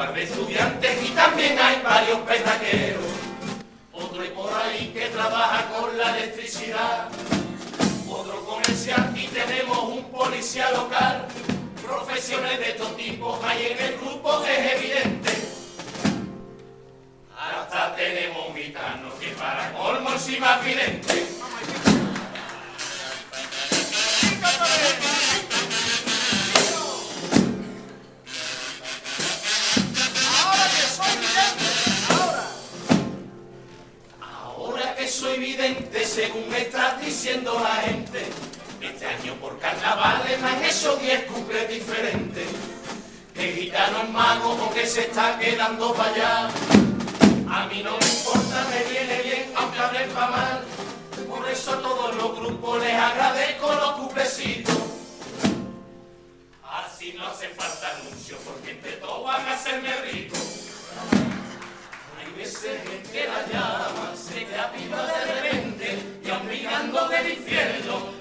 par de estudiantes y también hay varios petaqueros. Otro hay por ahí que trabaja con la electricidad, otro comercial y tenemos un policía local. Profesiones de estos tipos hay en el grupo, es evidente. Hasta tenemos un gitano que para colmo es más vidente. Ahora que soy vidente, según me está diciendo la gente, este año por carnavales me han hecho 10 cumples diferentes. Que gitano es mago o que se está quedando para allá, a mí no me importa, me viene bien, aunque hable pa' mal. Por eso a todos los grupos les agradezco los cuplecitos. Así no hace falta anuncio, porque entre todos van a hacerme rico. Hay veces en que la llama se te aviva de repente, y aun mirando del infierno